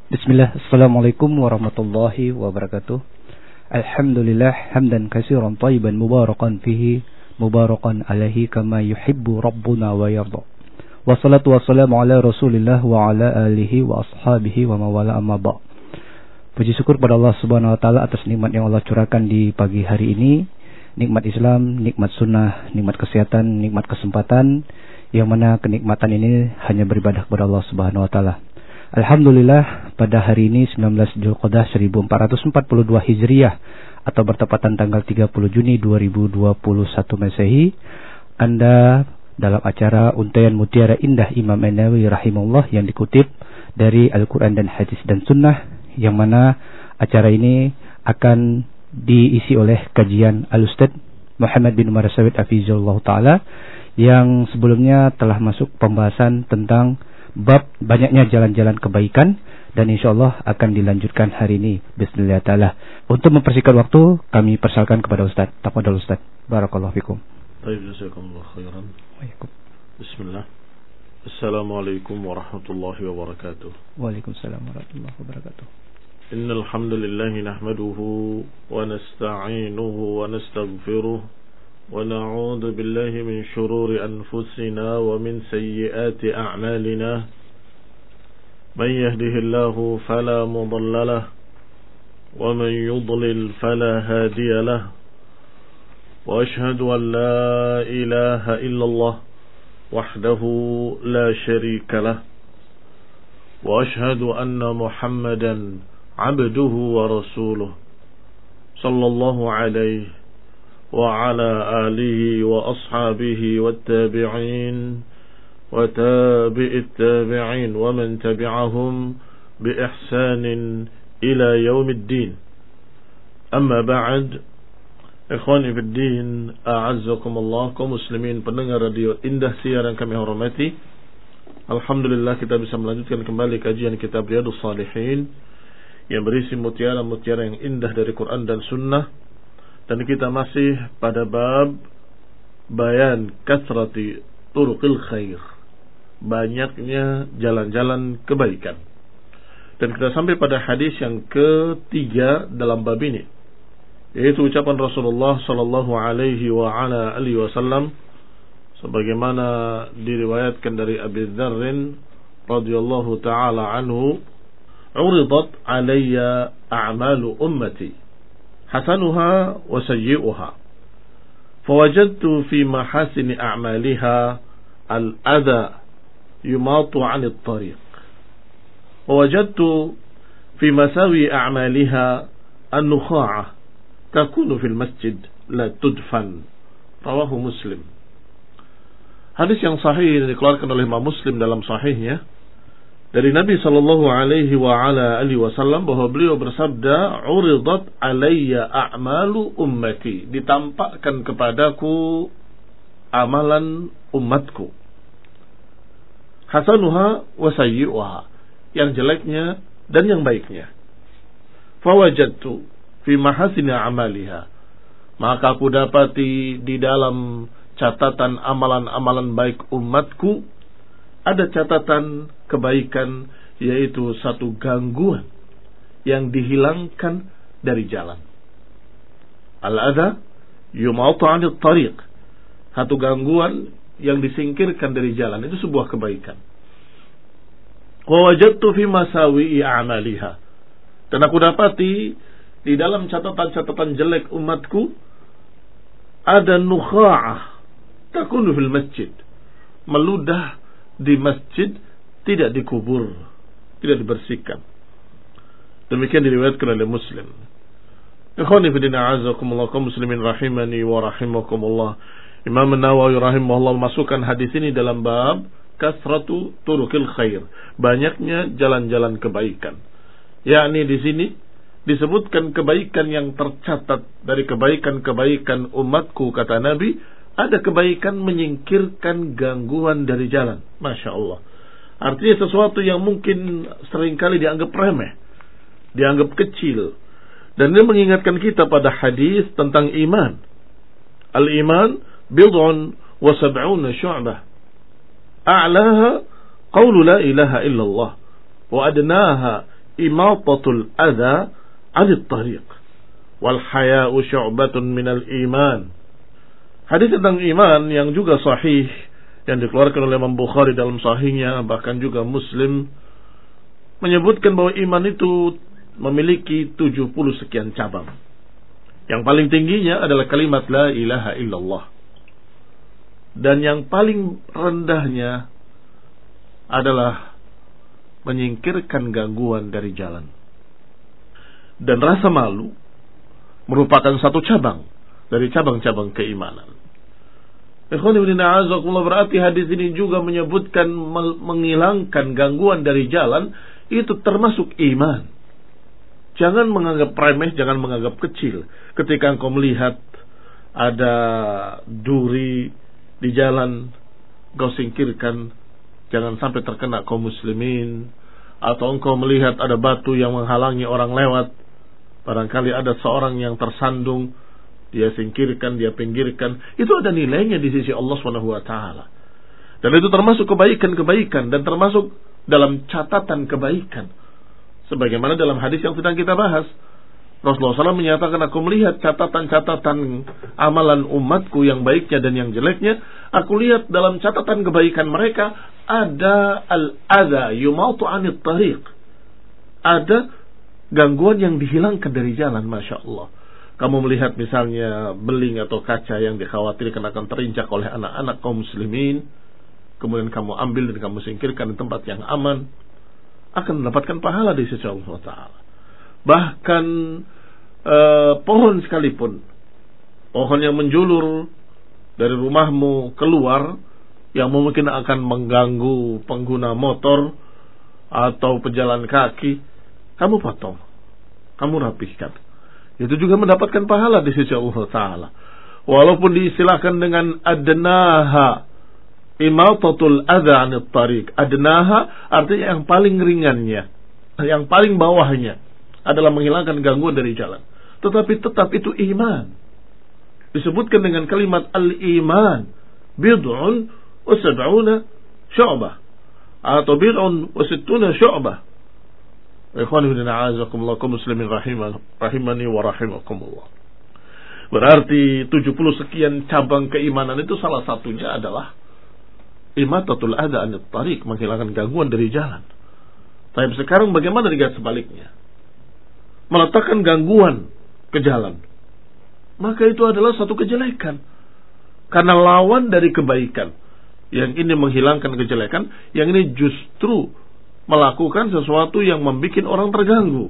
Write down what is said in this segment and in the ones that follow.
Bismillah, Assalamualaikum warahmatullahi wabarakatuh. Alhamdulillah, hamdan katsiran thayyiban mubarakan fihi, mubarakan alaihi kama yuhibbu rabbuna wa yarda. Wassalatu wassalamu ala Rasulillah wa ala alihi wa ashabihi wa mawala amma ba'. Puji syukur pada Allah Subhanahu wa taala atas nikmat yang Allah curahkan di pagi hari ini. Nikmat Islam, nikmat sunnah, nikmat kesehatan, nikmat kesempatan, yang mana kenikmatan ini hanya beribadah kepada Allah Subhanahu wa taala. Alhamdulillah, pada hari ini 19 Dzulqa'dah 1442 Hijriah atau bertepatan tanggal 30 Juni 2021 Masehi, Anda dalam acara Untaian Mutiara Indah Imam An-Nawawi rahimahullah yang dikutip dari Al-Quran dan Hadis dan Sunnah, yang mana acara ini akan diisi oleh kajian Al-Ustadz Muhammad bin Umar As-Sawid Hafizahullah Ta'ala, yang sebelumnya telah masuk pembahasan tentang bab banyaknya jalan-jalan kebaikan, dan insyaallah akan dilanjutkan hari ini bismillah taala. Untuk mempersingkat waktu, kami persilakan kepada Ustaz. Tafadhol Ustaz. Barakallahu fikum. Baik, jazakumullah khairan. Waalaikum. Bismillah. Assalamualaikum warahmatullahi wabarakatuh. Waalaikumsalam warahmatullahi wabarakatuh. Innal hamdalillah nahmaduhu wa nasta'inuhu wa nastaghfiruh ونعوذ بالله من شرور أنفسنا ومن سيئات أعمالنا من يهده الله فلا مضل له ومن يضلل فلا هادي له وأشهد أن لا إله إلا الله وحده لا شريك له وأشهد أن محمدا عبده ورسوله صلى الله عليه وعلى آله وأصحابه والتابعين وتابع التابعين ومن تبعهم بإحسان إلى يوم الدين. أما بعد، إخواني في الدين أعزكم الله kaum muslimin pendengar radio Indah siaran kami hormati. Alhamdulillah, kita bisa melanjutkan kembali kajian kitab Riyadhus Shalihin yang berisi mutiara-mutiara yang indah dari Quran dan Sunnah. Dan kita masih pada bab bayan kasrati turuqil khair, banyaknya jalan-jalan kebaikan. Dan kita sampai pada hadis yang ketiga dalam bab ini, yaitu ucapan Rasulullah sallallahu alaihi wa ala alihi wasallam sebagaimana diriwayatkan dari Abi Dzar radhiyallahu taala anhu, "Uridat alayya a'malu ummati hasanuha wa sayyi'uha fawajadtu fi mahasini a'maliha al-adha yumatu 'anil tariq wa wajadtu fi masawi a'maliha an-nukha'ah takunu fil masjid la tudfan." Rawahu Muslim. Hadis yang sahih yang dikeluarkan oleh Imam Muslim dalam sahihnya dari Nabi sallallahu alaihi wa ala alihi wasallam, bahwa beliau bersabda, "Uridat alayya a'malu ummati." Ditampakkan kepadaku amalan umatku. Hasanuha wa sayyi'uha, yang jeleknya dan yang baiknya. Fawajadtu fi mahasini a'maliha, maka aku dapati di dalam catatan amalan-amalan baik umatku ada catatan kebaikan, yaitu satu gangguan yang dihilangkan dari jalan. Al-adha yumatu 'anil tariq, satu gangguan yang disingkirkan dari jalan, itu sebuah kebaikan. Wa wajadtu fi masawi'i a'maliha, dan aku dapati di dalam catatan-catatan jelek umatku ada nukha'ah takunu fil masjid, meludah di masjid, tidak dikubur, tidak dibersihkan. Demikian diriwayatkan oleh Muslim. Ikhwani fi din a'azakumullah kaum muslimin rahimani wa rahimakumullah. Imam An-Nawawi rahimahullah memasukkan hadis ini dalam bab kasratu turuqil khair, banyaknya jalan-jalan kebaikan. Yakni di sini disebutkan kebaikan yang tercatat dari kebaikan-kebaikan umatku, kata Nabi, ada kebaikan menyingkirkan gangguan dari jalan. Masya Allah. Artinya sesuatu yang mungkin seringkali dianggap remeh, dianggap kecil. Dan ini mengingatkan kita pada hadis tentang iman. Al-iman bid'un wa sab'una syu'bah. A'laha qawlu la ilaha illallah. Wa adnaha imatatul adza 'anit tariq wal haya'u syu'batun minal iman. Hadis tentang iman yang juga sahih yang dikeluarkan oleh Imam Bukhari dalam sahihnya, bahkan juga Muslim, menyebutkan bahwa iman itu memiliki 70 sekian cabang. Yang paling tingginya adalah kalimat la ilaha illallah. Dan yang paling rendahnya adalah menyingkirkan gangguan dari jalan. Dan rasa malu merupakan satu cabang dari cabang-cabang keimanan. Berarti hadis ini juga menyebutkan menghilangkan gangguan dari jalan itu termasuk iman. Jangan menganggap remeh, jangan menganggap kecil. Ketika engkau melihat ada duri di jalan, engkau singkirkan, jangan sampai terkena kaum muslimin. Atau engkau melihat ada batu yang menghalangi orang lewat, barangkali ada seorang yang tersandung, dia singkirkan, dia pinggirkan. Itu ada nilainya di sisi Allah SWT. Dan itu termasuk kebaikan-kebaikan dan termasuk dalam catatan kebaikan. Sebagaimana dalam hadis yang sedang kita bahas, Rasulullah SAW menyatakan, aku melihat catatan-catatan amalan umatku yang baiknya dan yang jeleknya. Aku lihat dalam catatan kebaikan mereka ada al-adha yumatu 'anit tariq. Ada gangguan yang dihilangkan dari jalan, Masya Allah. Kamu melihat misalnya beling atau kaca yang dikhawatirkan akan terinjak oleh anak-anak kaum muslimin, kemudian kamu ambil dan kamu singkirkan di tempat yang aman, akan mendapatkan pahala di sisi Allah Ta'ala. Bahkan pohon sekalipun, pohon yang menjulur dari rumahmu keluar, yang mungkin akan mengganggu pengguna motor atau pejalan kaki, kamu potong, kamu rapihkan. Itu juga mendapatkan pahala di sisi Allah Ta'ala. Walaupun diistilahkan dengan adnaha, imatatul adha 'anit tariq. Adnaha artinya yang paling ringannya, yang paling bawahnya adalah menghilangkan gangguan dari jalan. Tetapi tetap itu iman. Disebutkan dengan kalimat al-iman, bid'un wa sab'una syu'bah, atau bid'un wa sittuna syu'bah. Muslimin rahimani wa rahimakumullah. Berarti 70 sekian cabang keimanan itu salah satunya adalah imatatul adha 'anit tariq, menghilangkan gangguan dari jalan. Tapi sekarang bagaimana dengan sebaliknya? Meletakkan gangguan ke jalan. Maka itu adalah satu kejelekan. Karena lawan dari kebaikan. Yang ini menghilangkan kejelekan, yang ini justru melakukan sesuatu yang membuat orang terganggu.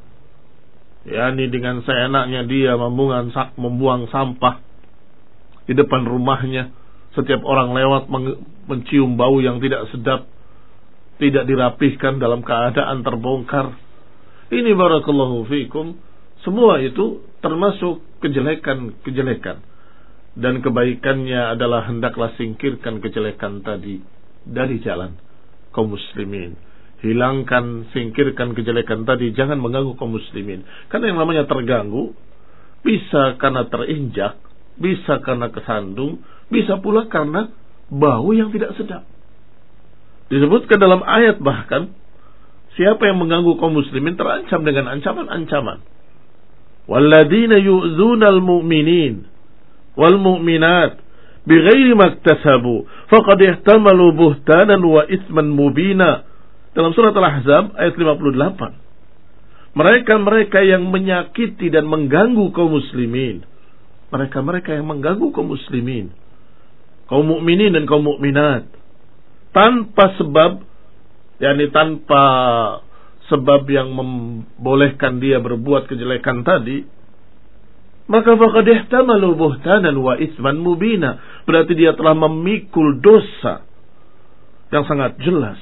yakni dengan seenaknya dia membuang sampah di depan rumahnya. Setiap orang lewat mencium bau yang tidak sedap, tidak dirapihkan, dalam keadaan terbongkar. Ini barakallahu fikum, semua itu termasuk kejelekan-kejelekan. Dan kebaikannya adalah hendaklah singkirkan kejelekan tadi dari jalan kaum muslimin. Hilangkan, singkirkan kejelekan tadi, jangan mengganggu kaum muslimin. Karena yang namanya terganggu, bisa karena terinjak, bisa karena kesandung, bisa pula karena bau yang tidak sedap. Disebutkan dalam ayat bahkan, siapa yang mengganggu kaum muslimin terancam dengan ancaman-ancaman. Walladzina yu'dzunal mu'minin wal mu'minat bighairi maktasabu faqad ihtamalu buhtanan wa itsman mubina. Dalam surat Al-Ahzab ayat 58. Mereka-mereka yang menyakiti dan mengganggu kaum muslimin, mereka-mereka yang mengganggu kaum muslimin, kaum mukminin dan kaum mukminat, tanpa sebab, yakni tanpa sebab yang membolehkan dia berbuat kejelekan tadi, maka faqad ihtamalu buhtanan wa itsman mubina, berarti dia telah memikul dosa yang sangat jelas.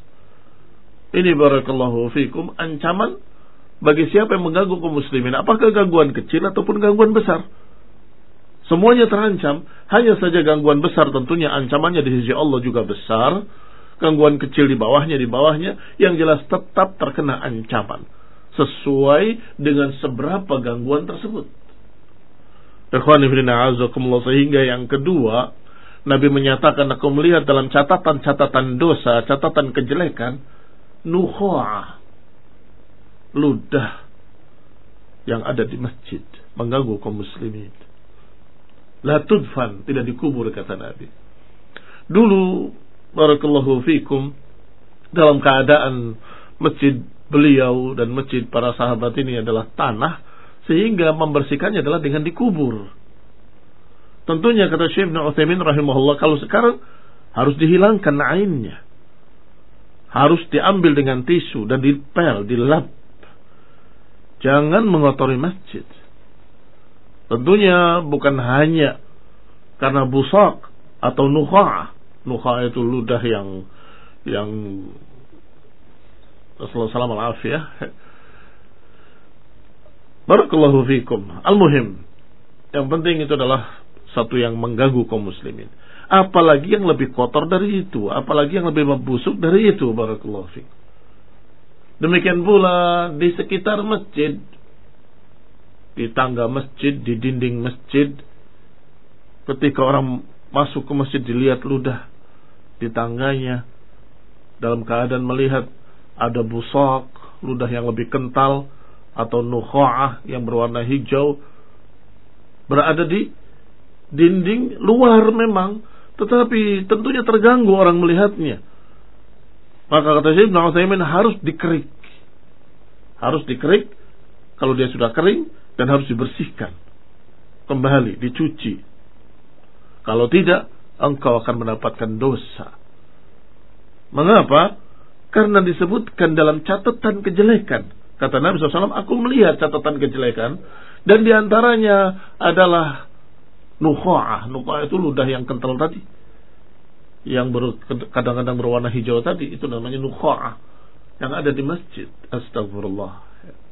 Ini barakallahu fikum ancaman bagi siapa yang mengganggu kaum muslimin, apakah gangguan kecil ataupun gangguan besar. Semuanya terancam. Hanya saja gangguan besar tentunya ancamannya di sisi Allah juga besar. Gangguan kecil di bawahnya, yang jelas tetap terkena ancaman sesuai dengan seberapa gangguan tersebut. Sehingga yang kedua, Nabi menyatakan, aku melihat dalam catatan-catatan dosa, catatan kejelekan, nukha'ah, ludah yang ada di masjid mengganggu kaum muslimin. La tudfan, tidak dikubur kata Nabi. Dulu barakallahu fikum, dalam keadaan masjid beliau dan masjid para sahabat ini adalah tanah, sehingga membersihkannya adalah dengan dikubur. Tentunya kata Syekh Ibnu Utsaimin rahimahullah, kalau sekarang harus dihilangkan ainnya, harus diambil dengan tisu dan dipel, dilap. Jangan mengotori masjid. Tentunya bukan hanya karena busak atau nukha'ah. Nukha'ah itu ludah yang Rasulullah sallallahu alaihi wasallam. Barakallahu fikum. Al-muhim, yang penting itu adalah satu yang mengganggu kaum muslimin. Apalagi yang lebih kotor dari itu, apalagi yang lebih membusuk dari itu. Barakallahu fikum. Demikian pula di sekitar masjid, di tangga masjid, di dinding masjid, ketika orang masuk ke masjid dilihat ludah di tangganya, dalam keadaan melihat ada busak, ludah yang lebih kental, atau nukha'ah yang berwarna hijau berada di dinding luar memang, tetapi tentunya terganggu orang melihatnya. Maka kata Syekh Ibnu Utsaimin, harus dikerik. Harus dikerik. Kalau dia sudah kering, dan harus dibersihkan kembali, dicuci. Kalau tidak, engkau akan mendapatkan dosa. Mengapa? Karena disebutkan dalam catatan kejelekan. Kata Nabi SAW, aku melihat catatan kejelekan, dan diantaranya adalah nukha'ah. Nukha'ah itu ludah yang kental tadi, yang kadang-kadang berwarna hijau tadi, itu namanya nukha'ah, yang ada di masjid. Astagfirullah.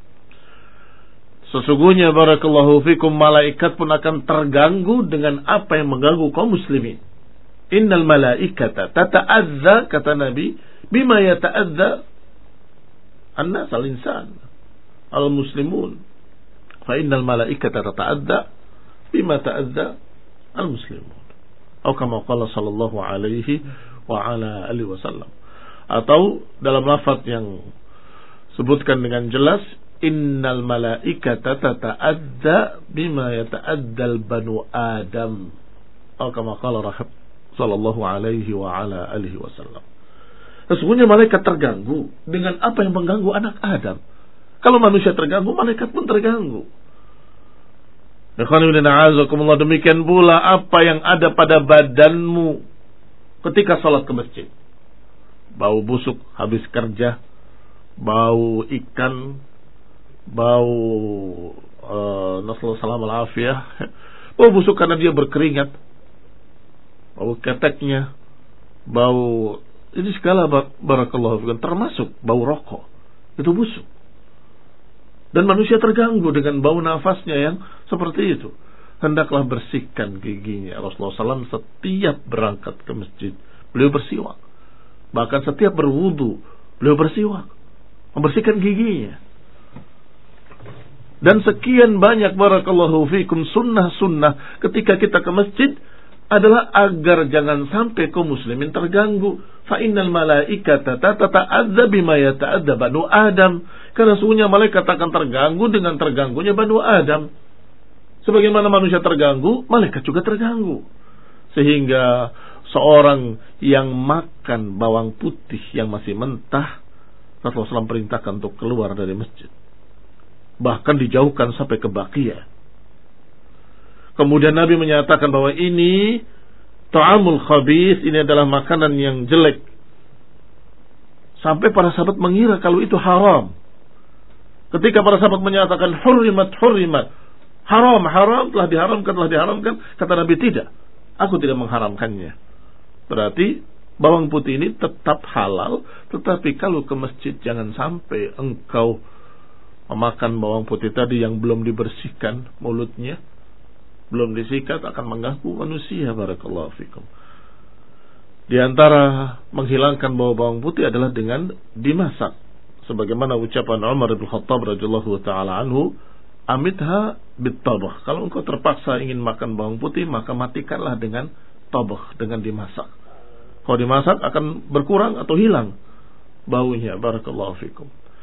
Sesungguhnya barakallahu fikum, malaikat pun akan terganggu dengan apa yang mengganggu kaum muslimin. Innal malaikata tata'adza, kata Nabi, bima yata'adza annas al-insan al-muslimun. Fa innal malaikata tata'adza bima ta'adza al-muslimun. Atau kama qala sallallahu alaihi wa ala alihi wasallam. Atau dalam lafaz yang sebutkan dengan jelas, innal malaikata tata'adza bima yata'addal banu Adam. Atau kama qala sallallahu alaihi wa ala alihi wasallam. Sesungguhnya malaikat terganggu dengan apa yang mengganggu anak Adam. Kalau manusia terganggu, malaikat pun terganggu. Demikian pula apa yang ada pada badanmu ketika sholat ke masjid. Bau busuk habis kerja, bau ikan, bau nasallahu salam al-afiyah, bau busuk karena dia berkeringat, bau keteknya, bau ini segala barakallahu fikum, termasuk bau rokok, itu busuk. Dan manusia terganggu dengan bau nafasnya yang seperti itu. Hendaklah bersihkan giginya. Rasulullah SAW setiap berangkat ke masjid, beliau bersiwak. Bahkan setiap berwudu, beliau bersiwak, membersihkan giginya. Dan sekian banyak barakallahu fikum sunnah-sunnah ketika kita ke masjid adalah agar jangan sampai kaum muslimin terganggu. Fa innal malaikata tata'adza bima yata'adza banu Adam. Karena sesungguhnya malaikat akan terganggu dengan terganggunya banu Adam. Sebagaimana manusia terganggu, malaikat juga terganggu. Sehingga seorang yang makan bawang putih yang masih mentah, Rasulullah SAW perintahkan untuk keluar dari masjid. Bahkan dijauhkan sampai ke Baqiyah. Kemudian Nabi menyatakan bahwa ini ta'amul khabith, ini adalah makanan yang jelek. Sampai para sahabat mengira kalau itu haram. Ketika para sahabat menyatakan hurrimat, haram, telah diharamkan, kata Nabi, tidak, aku tidak mengharamkannya. Berarti bawang putih ini tetap halal, tetapi kalau ke masjid jangan sampai engkau memakan bawang putih tadi yang belum dibersihkan mulutnya, belum disikat, akan mengganggu manusia. Barakallahu fikum. Di antara menghilangkan bau bawang putih adalah dengan dimasak. Sebagaimana ucapan Umar bin Khattab radhiyallahu taala anhu, amitha bit-tabakh. Kalau engkau terpaksa ingin makan bawang putih, maka matikanlah dengan tabakh, dengan dimasak. Kalau dimasak akan berkurang atau hilang baunya. Barakallahu fikum.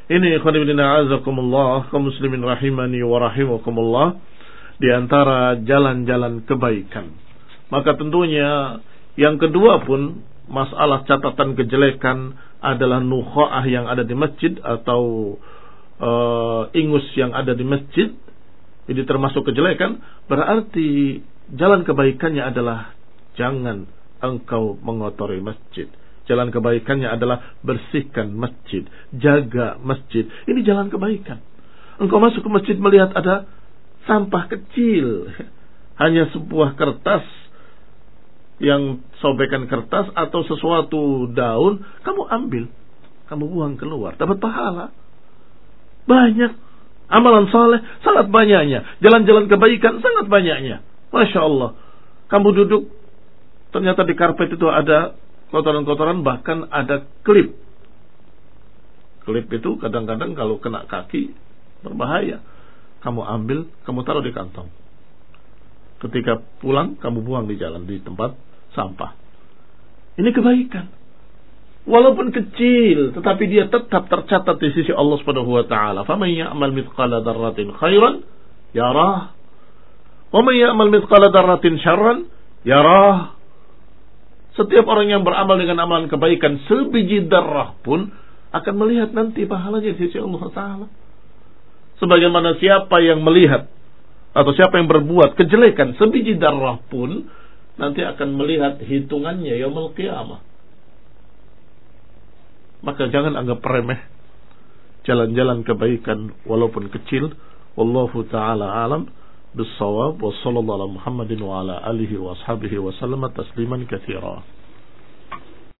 Ini khonibina azakumullah, kaum muslimin rahimani wa rahimakumullah, di antara jalan-jalan kebaikan. Maka tentunya yang kedua pun masalah catatan kejelekan adalah nukho'ah yang ada di masjid atau ingus yang ada di masjid. Ini termasuk kejelekan. Berarti jalan kebaikannya adalah jangan engkau mengotori masjid. Jalan kebaikannya adalah bersihkan masjid, jaga masjid. Ini jalan kebaikan. Engkau masuk ke masjid melihat ada sampah kecil, hanya sebuah kertas, yang sobekan kertas atau sesuatu daun, kamu ambil, kamu buang keluar, dapat pahala. Banyak amalan saleh, sangat banyaknya. Jalan-jalan kebaikan sangat banyaknya. Masya Allah. Kamu duduk, ternyata di karpet itu ada kotoran-kotoran, bahkan ada klip. Klip itu kadang-kadang kalau kena kaki berbahaya. Kamu ambil, kamu taruh di kantong. Ketika pulang, kamu buang di jalan, di tempat sampah. Ini kebaikan. Walaupun kecil, tetapi dia tetap tercatat di sisi Allah Subhanahu wa taala. Faman ya'mal mithqala dzarratin khairan yarah, wa man ya'mal mithqala dzarratin syarran yarah. Setiap orang yang beramal dengan amalan kebaikan sebiji darah pun akan melihat nanti pahalanya di sisi Allah Ta'ala. Sebagaimana siapa yang melihat atau siapa yang berbuat kejelekan sebiji darah pun nanti akan melihat hitungannya yaumul qiyamah. Maka jangan anggap remeh jalan-jalan kebaikan walaupun kecil. Wallahu ta'ala alam bis-shawab. Wa sallallahu ala Muhammadin wa ala alihi wa ashabihi wa sallama tasliman katsira.